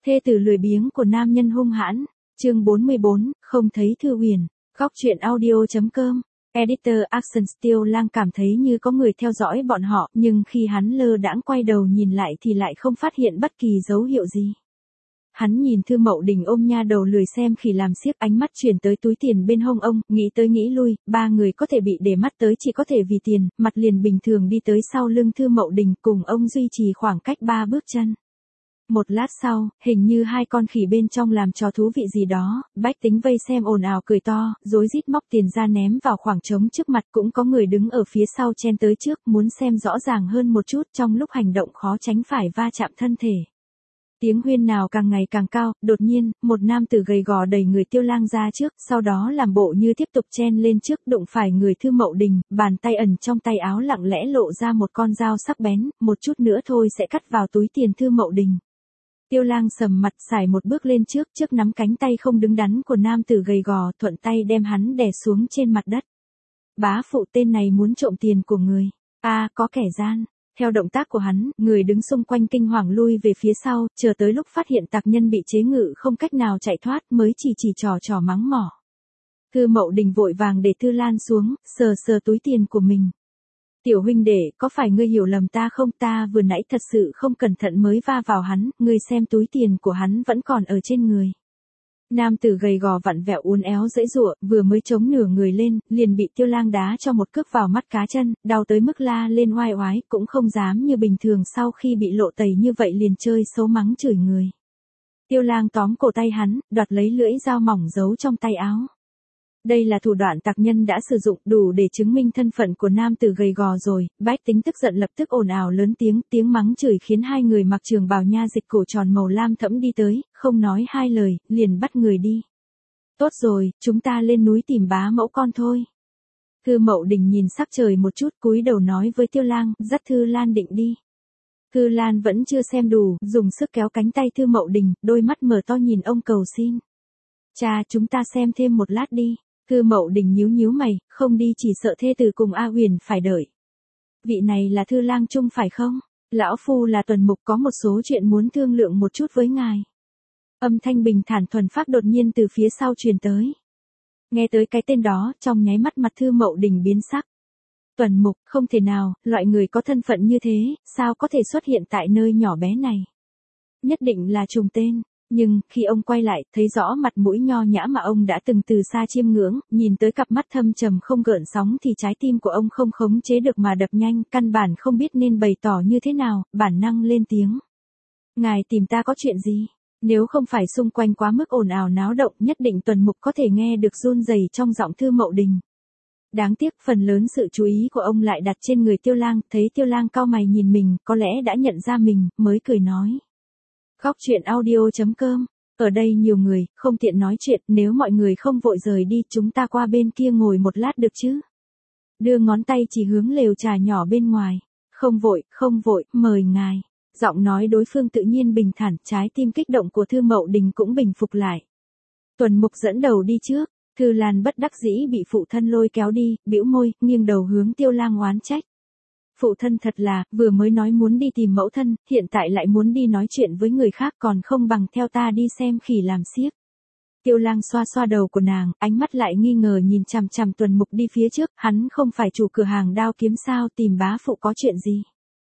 Thê tử lười biếng của nam nhân hung hãn. Chương 44, không thấy Thư Huyền. Góc truyện audio.com. Editor Action Tiêu Lang cảm thấy như có người theo dõi bọn họ, nhưng khi hắn lơ đãng quay đầu nhìn lại thì lại không phát hiện bất kỳ dấu hiệu gì. Hắn nhìn Thư Mậu Đình ôm nha đầu lười xem khỉ làm xiếc, ánh mắt chuyển tới túi tiền bên hông ông, nghĩ tới nghĩ lui, ba người có thể bị để mắt tới chỉ có thể vì tiền, mặt liền bình thường đi tới sau lưng Thư Mậu Đình cùng ông duy trì khoảng cách 3 bước chân. Một lát sau, hình như hai con khỉ bên trong làm trò thú vị gì đó, bách tính vây xem ồn ào cười to, rối rít móc tiền ra ném vào khoảng trống trước mặt, cũng có người đứng ở phía sau chen tới trước, muốn xem rõ ràng hơn một chút, trong lúc hành động khó tránh phải va chạm thân thể. Tiếng huyên nào càng ngày càng cao, đột nhiên, một nam tử gầy gò đẩy người Tiêu Lang ra trước, sau đó làm bộ như tiếp tục chen lên trước, đụng phải người Thư Mậu Đình, bàn tay ẩn trong tay áo lặng lẽ lộ ra một con dao sắc bén, một chút nữa thôi sẽ cắt vào túi tiền Thư Mậu Đình. Tiêu Lang sầm mặt xài một bước lên trước nắm cánh tay không đứng đắn của nam tử gầy gò, thuận tay đem hắn đè xuống trên mặt đất. Bá phụ, tên này muốn trộm tiền của người. Có kẻ gian. Theo động tác của hắn, người đứng xung quanh kinh hoàng lui về phía sau, chờ tới lúc phát hiện tặc nhân bị chế ngự không cách nào chạy thoát mới chỉ trò mắng mỏ. Thư Mậu Đình vội vàng để Thư Lan xuống, sờ túi tiền của mình. Tiểu huynh đệ, có phải ngươi hiểu lầm ta không? Ta vừa nãy thật sự không cẩn thận mới va vào hắn, ngươi xem túi tiền của hắn vẫn còn ở trên người. Nam tử gầy gò vặn vẹo uốn éo giãy giụa, vừa mới chống nửa người lên, liền bị Tiêu Lang đá cho một cước vào mắt cá chân, đau tới mức la lên oai oái, cũng không dám như bình thường sau khi bị lộ tẩy như vậy liền chơi xấu mắng chửi người. Tiêu Lang tóm cổ tay hắn, đoạt lấy lưỡi dao mỏng giấu trong tay áo. Đây là thủ đoạn tặc nhân đã sử dụng đủ để chứng minh thân phận của nam tử gầy gò rồi, bách tính tức giận lập tức ồn ào lớn tiếng mắng chửi khiến hai người mặc trường bào nha dịch cổ tròn màu lam thẫm đi tới, không nói hai lời, liền bắt người đi. Tốt rồi, chúng ta lên núi tìm bá mẫu con thôi. Thư Mậu Đình nhìn sắc trời một chút cúi đầu nói với Tiêu Lang, dắt Thư Lan định đi. Thư Lan vẫn chưa xem đủ, dùng sức kéo cánh tay Thư Mậu Đình, đôi mắt mở to nhìn ông cầu xin. Cha, chúng ta xem thêm một lát đi. Thư Mậu Đình nhíu mày, không đi chỉ sợ thê tử cùng A Huyền phải đợi. Vị này là Thư Lang Trung phải không? Lão phu là Tuần Mục, có một số chuyện muốn thương lượng một chút với ngài. Âm thanh bình thản thuần phác đột nhiên từ phía sau truyền tới. Nghe tới cái tên đó, trong nháy mắt mặt Thư Mậu Đình biến sắc. Tuần Mục, không thể nào, loại người có thân phận như thế, sao có thể xuất hiện tại nơi nhỏ bé này? Nhất định là trùng tên. Nhưng, khi ông quay lại, thấy rõ mặt mũi nho nhã mà ông đã từng từ xa chiêm ngưỡng, nhìn tới cặp mắt thâm trầm không gợn sóng thì trái tim của ông không khống chế được mà đập nhanh, căn bản không biết nên bày tỏ như thế nào, bản năng lên tiếng. Ngài tìm ta có chuyện gì? Nếu không phải xung quanh quá mức ồn ào náo động, nhất định Tuần Mục có thể nghe được run rẩy trong giọng Thư Mậu Đình. Đáng tiếc phần lớn sự chú ý của ông lại đặt trên người Tiêu Lang, thấy Tiêu Lang cau mày nhìn mình, có lẽ đã nhận ra mình, mới cười nói. Góc truyện audio.com. Ở đây nhiều người, không tiện nói chuyện, nếu mọi người không vội rời đi, chúng ta qua bên kia ngồi một lát được chứ? Đưa ngón tay chỉ hướng lều trà nhỏ bên ngoài. Không vội, mời ngài. Giọng nói đối phương tự nhiên bình thản, trái tim kích động của Thư Mậu Đình cũng bình phục lại. Tuần Mục dẫn đầu đi trước, Thư Lan bất đắc dĩ bị phụ thân lôi kéo đi, bĩu môi, nghiêng đầu hướng Tiêu Lang oán trách. Phụ thân thật là, vừa mới nói muốn đi tìm mẫu thân, hiện tại lại muốn đi nói chuyện với người khác, còn không bằng theo ta đi xem khỉ làm xiếc. Tiêu Lang xoa đầu của nàng, ánh mắt lại nghi ngờ nhìn chằm chằm Tuần Mục đi phía trước, hắn không phải chủ cửa hàng đao kiếm sao, tìm bá phụ có chuyện gì.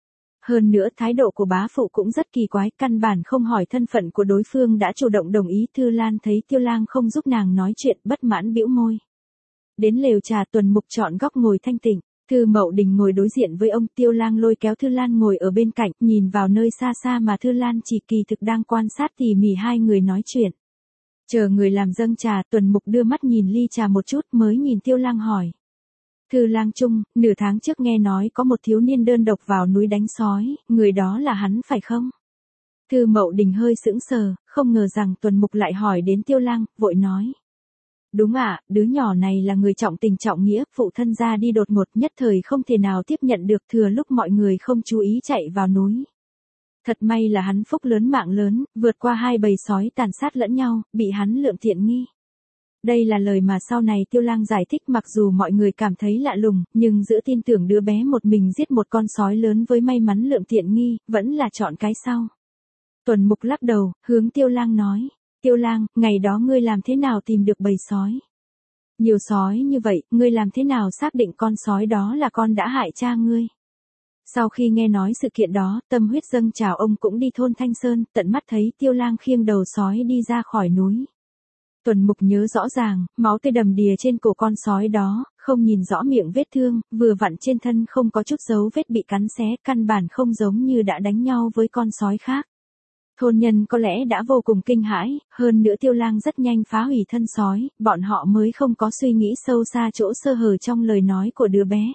Hơn nữa thái độ của bá phụ cũng rất kỳ quái, căn bản không hỏi thân phận của đối phương đã chủ động đồng ý. Thư Lan thấy Tiêu Lang không giúp nàng nói chuyện, bất mãn bĩu môi. Đến lều trà, Tuần Mục chọn góc ngồi thanh tịnh. Thư Mậu Đình ngồi đối diện với ông, Tiêu Lang lôi kéo Thư Lan ngồi ở bên cạnh, nhìn vào nơi xa xa mà Thư Lan chỉ kỳ thực đang quan sát tỉ mỉ hai người nói chuyện. Chờ người làm dâng trà, Tuần Mục đưa mắt nhìn ly trà một chút mới nhìn Tiêu Lang hỏi. Thư Lang Trung, nửa tháng trước nghe nói có một thiếu niên đơn độc vào núi đánh sói, người đó là hắn phải không? Thư Mậu Đình hơi sững sờ, không ngờ rằng Tuần Mục lại hỏi đến Tiêu Lang, vội nói. Đúng ạ, đứa nhỏ này là người trọng tình trọng nghĩa, phụ thân ra đi đột ngột nhất thời không thể nào tiếp nhận được, thừa lúc mọi người không chú ý chạy vào núi. Thật may là hắn phúc lớn mạng lớn, vượt qua hai bầy sói tàn sát lẫn nhau, bị hắn lượm tiện nghi. Đây là lời mà sau này Tiêu Lang giải thích, mặc dù mọi người cảm thấy lạ lùng, nhưng giữa tin tưởng đứa bé một mình giết một con sói lớn với may mắn lượm tiện nghi, vẫn là chọn cái sau. Tuần Mục lắc đầu, hướng Tiêu Lang nói, Tiêu Lang, ngày đó ngươi làm thế nào tìm được bầy sói? Nhiều sói như vậy, ngươi làm thế nào xác định con sói đó là con đã hại cha ngươi? Sau khi nghe nói sự kiện đó, tâm huyết dâng trào, ông cũng đi thôn Thanh Sơn, tận mắt thấy Tiêu Lang khiêng đầu sói đi ra khỏi núi. Tuần Mục nhớ rõ ràng, máu tươi đầm đìa trên cổ con sói đó, không nhìn rõ miệng vết thương, vừa vặn trên thân không có chút dấu vết bị cắn xé, căn bản không giống như đã đánh nhau với con sói khác. Thôn nhân có lẽ đã vô cùng kinh hãi, hơn nữa Tiêu Lang rất nhanh phá hủy thân sói, bọn họ mới không có suy nghĩ sâu xa chỗ sơ hở trong lời nói của đứa bé.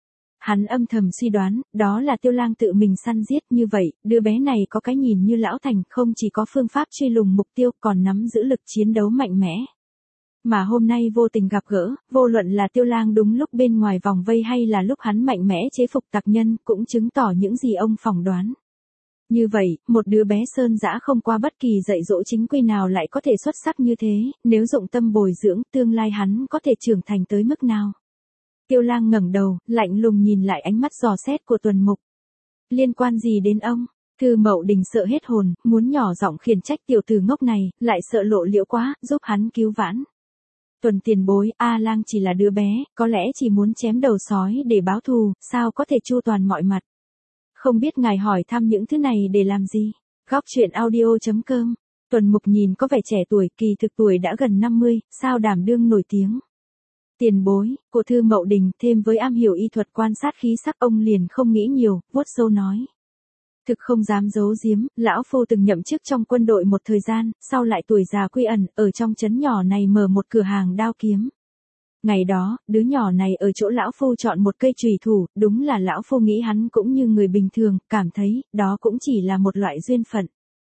Hắn âm thầm suy đoán, đó là Tiêu Lang tự mình săn giết, như vậy, đứa bé này có cái nhìn như Lão Thành, không chỉ có phương pháp truy lùng mục tiêu, còn nắm giữ lực chiến đấu mạnh mẽ. Mà hôm nay vô tình gặp gỡ, vô luận là Tiêu Lang đúng lúc bên ngoài vòng vây hay là lúc hắn mạnh mẽ chế phục tặc nhân, cũng chứng tỏ những gì ông phỏng đoán. Như vậy, một đứa bé sơn dã không qua bất kỳ dạy dỗ chính quy nào lại có thể xuất sắc như thế, nếu dụng tâm bồi dưỡng, tương lai hắn có thể trưởng thành tới mức nào? Tiêu Lang ngẩng đầu, lạnh lùng nhìn lại ánh mắt dò xét của Tuần Mục. Liên quan gì đến ông? Thư Mậu Đình sợ hết hồn, muốn nhỏ giọng khiển trách tiểu tử ngốc này, lại sợ lộ liễu quá, giúp hắn cứu vãn. Tuần tiền bối, A Lang chỉ là đứa bé, có lẽ chỉ muốn chém đầu sói để báo thù, sao có thể chu toàn mọi mặt. Không biết ngài hỏi thăm những thứ này để làm gì? Góc truyện audio.com. Tuần Mục nhìn có vẻ trẻ tuổi, kỳ thực tuổi đã gần 50, sao đảm đương nổi tiếng. Tiền bối, của Thư Mậu Đình, thêm với am hiểu y thuật quan sát khí sắc, ông liền không nghĩ nhiều, vuốt sâu nói. Thực không dám giấu giếm, lão phu từng nhậm chức trong quân đội một thời gian, sau lại tuổi già quy ẩn, ở trong trấn nhỏ này mở một cửa hàng đao kiếm. Ngày đó, đứa nhỏ này ở chỗ lão phu chọn một cây chùy thủ, đúng là lão phu nghĩ hắn cũng như người bình thường, cảm thấy, đó cũng chỉ là một loại duyên phận.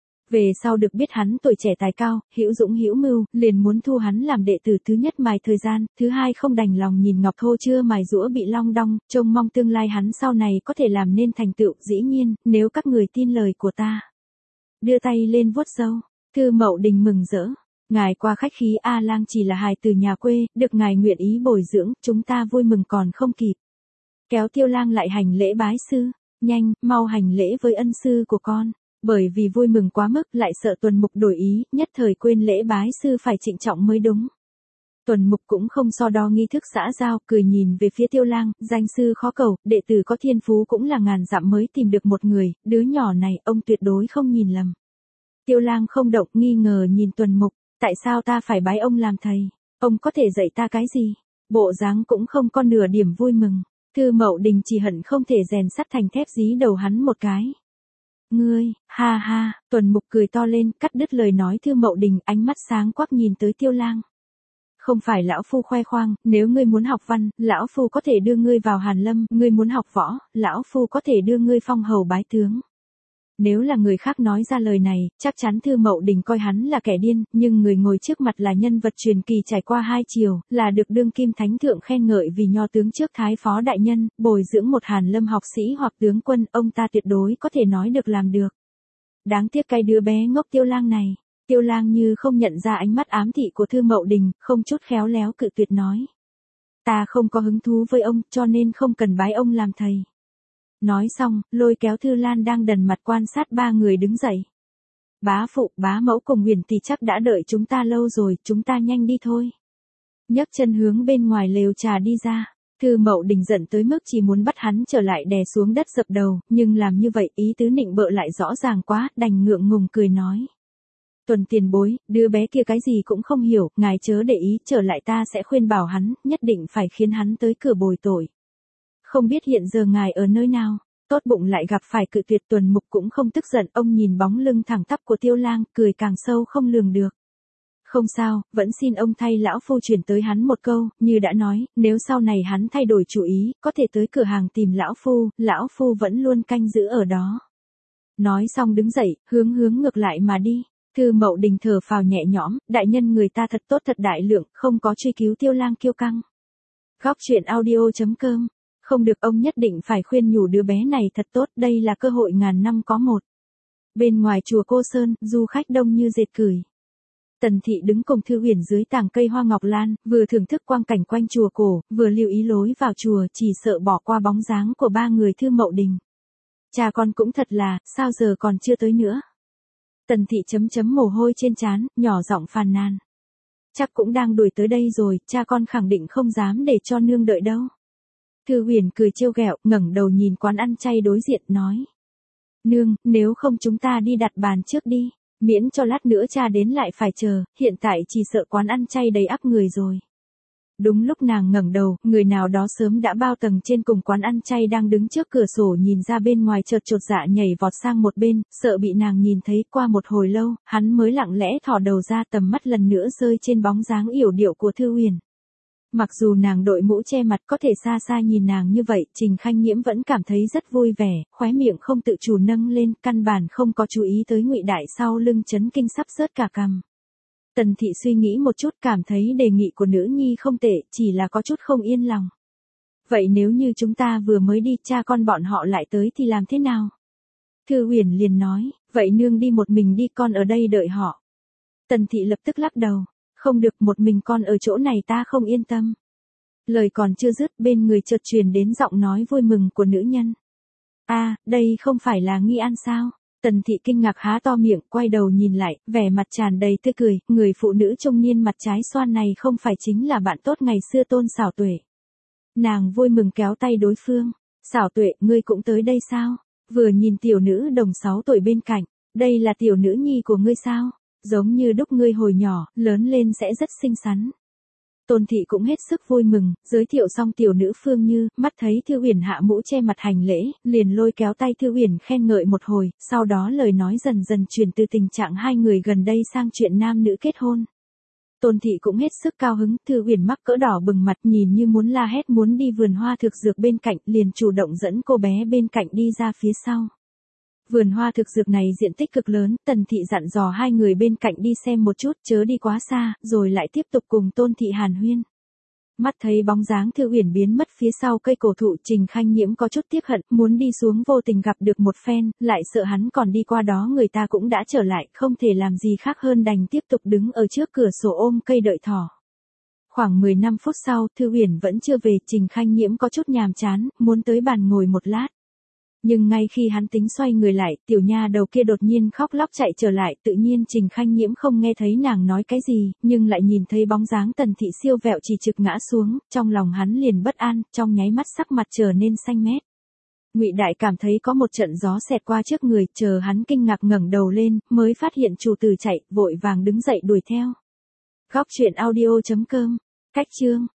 Về sau được biết hắn tuổi trẻ tài cao, hữu dũng hữu mưu, liền muốn thu hắn làm đệ tử, thứ nhất mài thời gian, thứ hai không đành lòng nhìn ngọc thô chưa mài rũa bị long đong, trông mong tương lai hắn sau này có thể làm nên thành tựu, dĩ nhiên, nếu các người tin lời của ta. Đưa tay lên vuốt râu, Thư Mậu Đình mừng rỡ. Ngài qua khách khí, A Lang chỉ là hài từ nhà quê, được ngài nguyện ý bồi dưỡng, chúng ta vui mừng còn không kịp. Kéo Tiêu Lang lại hành lễ bái sư, nhanh, mau hành lễ với ân sư của con. Bởi vì vui mừng quá mức, lại sợ Tuần Mục đổi ý, nhất thời quên lễ bái sư phải trịnh trọng mới đúng. Tuần Mục cũng không so đo nghi thức xã giao, cười nhìn về phía Tiêu Lang, danh sư khó cầu, đệ tử có thiên phú cũng là ngàn dặm mới tìm được một người, đứa nhỏ này, ông tuyệt đối không nhìn lầm. Tiêu Lang không động, nghi ngờ nhìn Tuần Mục, tại sao ta phải bái ông làm thầy? Ông có thể dạy ta cái gì? Bộ dáng cũng không có nửa điểm vui mừng. Thư Mậu Đình chỉ hận không thể rèn sắt thành thép dí đầu hắn một cái. Ngươi, ha ha, Tuần Mục cười to lên, cắt đứt lời nói Thư Mậu Đình, ánh mắt sáng quắc nhìn tới Tiêu Lang. Không phải lão phu khoe khoang, nếu ngươi muốn học văn, lão phu có thể đưa ngươi vào Hàn Lâm, ngươi muốn học võ, lão phu có thể đưa ngươi phong hầu bái tướng. Nếu là người khác nói ra lời này, chắc chắn Thư Mậu Đình coi hắn là kẻ điên, nhưng người ngồi trước mặt là nhân vật truyền kỳ trải qua 2 triều, là được đương kim thánh thượng khen ngợi vì nho tướng trước thái phó đại nhân, bồi dưỡng một Hàn Lâm học sĩ hoặc tướng quân, ông ta tuyệt đối có thể nói được làm được. Đáng tiếc cái đứa bé ngốc Tiêu Lang này. Tiêu Lang như không nhận ra ánh mắt ám thị của Thư Mậu Đình, không chút khéo léo cự tuyệt nói. Ta không có hứng thú với ông, cho nên không cần bái ông làm thầy. Nói xong, lôi kéo Thư Lan đang đần mặt quan sát 3 người đứng dậy. Bá phụ, bá mẫu cùng Huyền Tỷ chắc đã đợi chúng ta lâu rồi, chúng ta nhanh đi thôi. Nhấc chân hướng bên ngoài lều trà đi ra. Thư Mậu Đình giận tới mức chỉ muốn bắt hắn trở lại đè xuống đất dập đầu, nhưng làm như vậy ý tứ nịnh bợ lại rõ ràng quá, đành ngượng ngùng cười nói. Tuần tiền bối, đứa bé kia cái gì cũng không hiểu, ngài chớ để ý, trở lại ta sẽ khuyên bảo hắn, nhất định phải khiến hắn tới cửa bồi tội. Không biết hiện giờ ngài ở nơi nào, tốt bụng lại gặp phải cự tuyệt. Tuần Mục cũng không tức giận, ông nhìn bóng lưng thẳng tắp của Tiêu Lang, cười càng sâu không lường được. Không sao, vẫn xin ông thay lão phu chuyển tới hắn một câu, như đã nói, nếu sau này hắn thay đổi chủ ý, có thể tới cửa hàng tìm lão phu vẫn luôn canh giữ ở đó. Nói xong đứng dậy, hướng ngược lại mà đi. Thư Mậu Đình thở phào nhẹ nhõm, đại nhân người ta thật tốt thật đại lượng, không có truy cứu Tiêu Lang kiêu căng. Góc truyện audio.com. Không được, ông nhất định phải khuyên nhủ đứa bé này thật tốt, đây là cơ hội ngàn năm có một. Bên ngoài chùa Cô Sơn, du khách đông như dệt cửi. Tần Thị đứng cùng Thư Huyền dưới tàng cây hoa ngọc lan, vừa thưởng thức quang cảnh quanh chùa cổ, vừa lưu ý lối vào chùa, chỉ sợ bỏ qua bóng dáng của 3 người Thư Mậu Đình. Cha con cũng thật là, sao giờ còn chưa tới nữa? Tần Thị chấm chấm mồ hôi trên trán, nhỏ giọng phàn nàn. Chắc cũng đang đuổi tới đây rồi, cha con khẳng định không dám để cho nương đợi đâu. Thư Huyền cười trêu ghẹo, ngẩng đầu nhìn quán ăn chay đối diện, nói. Nương, nếu không chúng ta đi đặt bàn trước đi, miễn cho lát nữa cha đến lại phải chờ, hiện tại chỉ sợ quán ăn chay đầy ắp người rồi. Đúng lúc nàng ngẩng đầu, người nào đó sớm đã bao tầng trên cùng quán ăn chay đang đứng trước cửa sổ nhìn ra bên ngoài chợt chột dạ nhảy vọt sang một bên, sợ bị nàng nhìn thấy. Qua một hồi lâu, hắn mới lặng lẽ thò đầu ra, tầm mắt lần nữa rơi trên bóng dáng yểu điệu của Thư Huyền. Mặc dù nàng đội mũ che mặt có thể xa xa nhìn nàng như vậy, Trình Khanh Nhiễm vẫn cảm thấy rất vui vẻ, khóe miệng không tự chủ nâng lên, căn bản không có chú ý tới Ngụy Đại sau lưng chấn kinh sắp rớt cả cằm. Tần Thị suy nghĩ một chút, cảm thấy đề nghị của nữ nhi không tệ, chỉ là có chút không yên lòng. Vậy nếu như chúng ta vừa mới đi, cha con bọn họ lại tới thì làm thế nào? Thư Huyền liền nói, vậy nương đi một mình đi, con ở đây đợi họ. Tần Thị lập tức lắc đầu, không được, một mình con ở chỗ này ta không yên tâm. Lời còn chưa dứt, bên người chợt truyền đến giọng nói vui mừng của nữ nhân. À, đây không phải là Nghi An sao? Tần Thị kinh ngạc há to miệng, quay đầu nhìn lại, vẻ mặt tràn đầy tươi cười, người phụ nữ trung niên mặt trái xoan này không phải chính là bạn tốt ngày xưa Tôn Xảo Tuệ. Nàng vui mừng kéo tay đối phương, Xảo Tuệ, ngươi cũng tới đây sao? Vừa nhìn tiểu nữ đồng 6 tuổi bên cạnh, đây là tiểu nữ nhi của ngươi sao? Giống như đúc ngươi hồi nhỏ, lớn lên sẽ rất xinh xắn. Tôn Thị cũng hết sức vui mừng, giới thiệu xong tiểu nữ Phương Như, mắt thấy Thư Huyền hạ mũ che mặt hành lễ, liền lôi kéo tay Thư Huyền khen ngợi một hồi, sau đó lời nói dần dần chuyển từ tình trạng hai người gần đây sang chuyện nam nữ kết hôn. Tôn Thị cũng hết sức cao hứng, Thư Huyền mắc cỡ đỏ bừng mặt nhìn như muốn la hét muốn đi vườn hoa thực dược bên cạnh, liền chủ động dẫn cô bé bên cạnh đi ra phía sau. Vườn hoa thực dược này diện tích cực lớn, Tần Thị dặn dò hai người bên cạnh đi xem một chút, chớ đi quá xa, rồi lại tiếp tục cùng Tôn Thị hàn huyên. Mắt thấy bóng dáng Thư Huyền biến mất phía sau cây cổ thụ, Trình Khanh Nhiễm có chút tiếc hận, muốn đi xuống vô tình gặp được một phen, lại sợ hắn còn đi qua đó người ta cũng đã trở lại, không thể làm gì khác hơn đành tiếp tục đứng ở trước cửa sổ ôm cây đợi thỏ. Khoảng 15 phút sau, Thư Huyền vẫn chưa về, Trình Khanh Nhiễm có chút nhàm chán, muốn tới bàn ngồi một lát. Nhưng ngay khi hắn tính xoay người lại, tiểu nha đầu kia đột nhiên khóc lóc chạy trở lại, tự nhiên Trình Khanh Nhiễm không nghe thấy nàng nói cái gì, nhưng lại nhìn thấy bóng dáng Tần Thị siêu vẹo chỉ trực ngã xuống, trong lòng hắn liền bất an, trong nháy mắt sắc mặt trở nên xanh mét. Ngụy Đại cảm thấy có một trận gió xẹt qua trước người, chờ hắn kinh ngạc ngẩng đầu lên, mới phát hiện chủ tử chạy, vội vàng đứng dậy đuổi theo. Góc truyện audio.com, cách chương